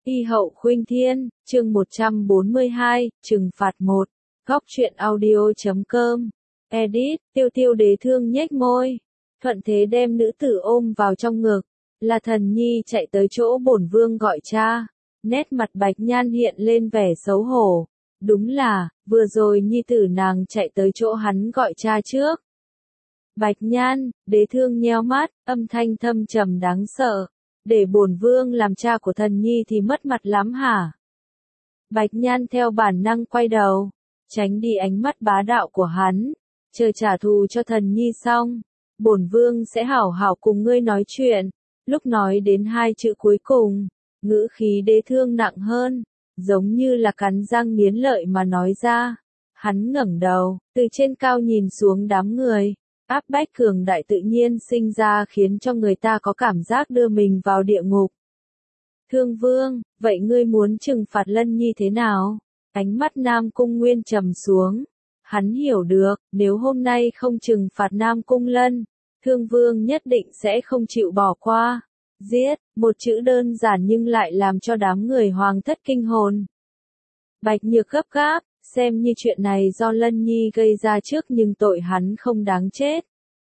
Y hậu khuynh thiên, chương 142, trừng phạt 1. Góc truyện audio.com. Edit, tiêu tiêu đế thương nhếch môi. Thuận thế đem nữ tử ôm vào trong ngực. Là Thần Nhi chạy tới chỗ bổn vương gọi cha. Nét mặt Bạch Nhan hiện lên vẻ xấu hổ. Đúng là, vừa rồi nhi tử nàng chạy tới chỗ hắn gọi cha trước. Bạch Nhan, đế thương nheo mắt, âm thanh thâm trầm đáng sợ. Để bổn vương làm cha của Thần Nhi thì mất mặt lắm hả? Bạch Nhan theo bản năng quay đầu, tránh đi ánh mắt bá đạo của hắn, chờ trả thù cho Thần Nhi xong, bổn vương sẽ hảo hảo cùng ngươi nói chuyện. Lúc nói đến hai chữ cuối cùng, ngữ khí đế thương nặng hơn, giống như là cắn răng nghiến lợi mà nói ra. Hắn ngẩng đầu, từ trên cao nhìn xuống đám người. Áp bách cường đại tự nhiên sinh ra khiến cho người ta có cảm giác đưa mình vào địa ngục. Thương Vương, vậy ngươi muốn trừng phạt Lân Nhi thế nào? Ánh mắt Nam Cung Nguyên trầm xuống. Hắn hiểu được, nếu hôm nay không trừng phạt Nam Cung Lân, Thương Vương nhất định sẽ không chịu bỏ qua. Giết, một chữ đơn giản nhưng lại làm cho đám người hoàng thất kinh hồn. Bạch Nhược gấp gáp. Xem như chuyện này do Lân Nhi gây ra trước nhưng tội hắn không đáng chết.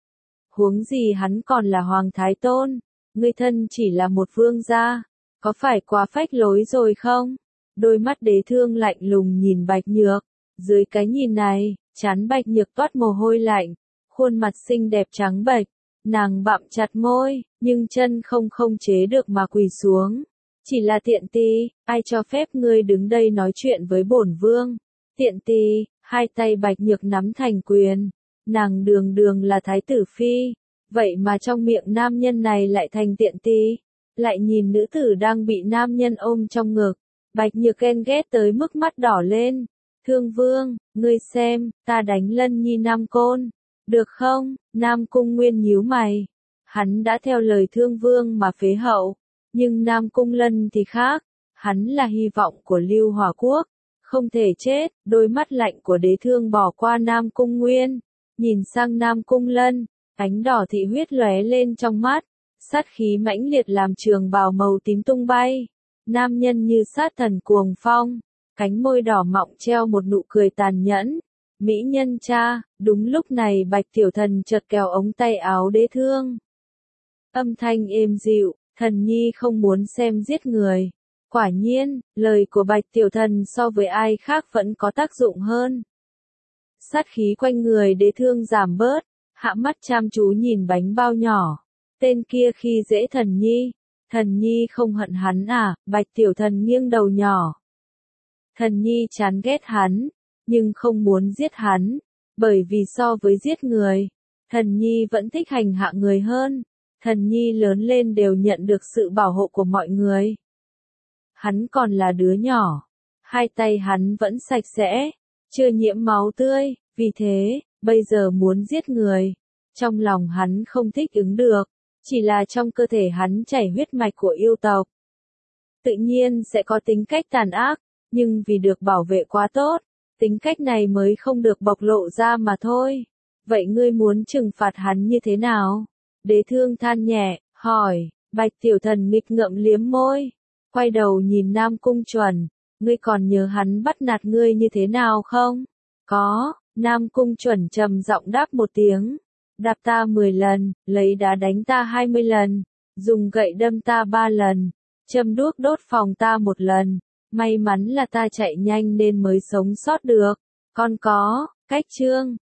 Huống gì hắn còn là Hoàng Thái Tôn, ngươi thân chỉ là một vương gia, có phải quá phách lối rồi không? Đôi mắt đế thương lạnh lùng nhìn Bạch Nhược, dưới cái nhìn này, trán Bạch Nhược toát mồ hôi lạnh, khuôn mặt xinh đẹp trắng bệch, nàng bặm chặt môi, nhưng chân không chế được mà quỳ xuống. Chỉ là tiện tì, ai cho phép ngươi đứng đây nói chuyện với bổn vương? Tiện tì, hai tay Bạch Nhược nắm thành quyền, nàng đường đường là thái tử phi, vậy mà trong miệng nam nhân này lại thành tiện tì, lại nhìn nữ tử đang bị nam nhân ôm trong ngực, Bạch Nhược ghen ghét tới mức mắt đỏ lên. Thương Vương, ngươi xem, ta đánh Lân Nhi 5 côn, được không? Nam Cung Nguyên nhíu mày, hắn đã theo lời Thương Vương mà phế hậu, nhưng Nam Cung Lân thì khác, hắn là hy vọng của Lưu Hỏa Quốc. Không thể chết, đôi mắt lạnh của đế thương bỏ qua Nam Cung Nguyên, nhìn sang Nam Cung Lân, ánh đỏ thị huyết lóe lên trong mắt, sát khí mãnh liệt làm trường bào màu tím tung bay. Nam nhân như sát thần cuồng phong, cánh môi đỏ mọng treo một nụ cười tàn nhẫn. Mỹ nhân cha, đúng lúc này Bạch Tiểu Thần chợt kéo ống tay áo đế thương. Âm thanh êm dịu, Thần Nhi không muốn xem giết người. Quả nhiên, lời của Bạch Tiểu Thần so với ai khác vẫn có tác dụng hơn. Sát khí quanh người đế thương giảm bớt, hạ mắt chăm chú nhìn bánh bao nhỏ. Tên kia khi dễ Thần Nhi không hận hắn à? Bạch Tiểu Thần nghiêng đầu nhỏ. Thần Nhi chán ghét hắn, nhưng không muốn giết hắn, bởi vì so với giết người, Thần Nhi vẫn thích hành hạ người hơn. Thần Nhi lớn lên đều nhận được sự bảo hộ của mọi người. Hắn còn là đứa nhỏ, hai tay hắn vẫn sạch sẽ, chưa nhiễm máu tươi, vì thế, bây giờ muốn giết người, trong lòng hắn không thích ứng được, chỉ là trong cơ thể hắn chảy huyết mạch của yêu tộc. Tự nhiên sẽ có tính cách tàn ác, nhưng vì được bảo vệ quá tốt, tính cách này mới không được bộc lộ ra mà thôi. Vậy ngươi muốn trừng phạt hắn như thế nào? Đế thương than nhẹ, hỏi. Bạch Tiểu Thần nghịch ngợm liếm môi. Quay đầu nhìn Nam Cung Chuẩn, ngươi còn nhớ hắn bắt nạt ngươi như thế nào không? Có, Nam Cung Chuẩn trầm giọng đáp một tiếng. Đạp ta 10 lần, lấy đá đánh ta 20 lần, dùng gậy đâm ta 3 lần, châm đuốc đốt phòng ta 1 lần. May mắn là ta chạy nhanh nên mới sống sót được. Con có, cách chương.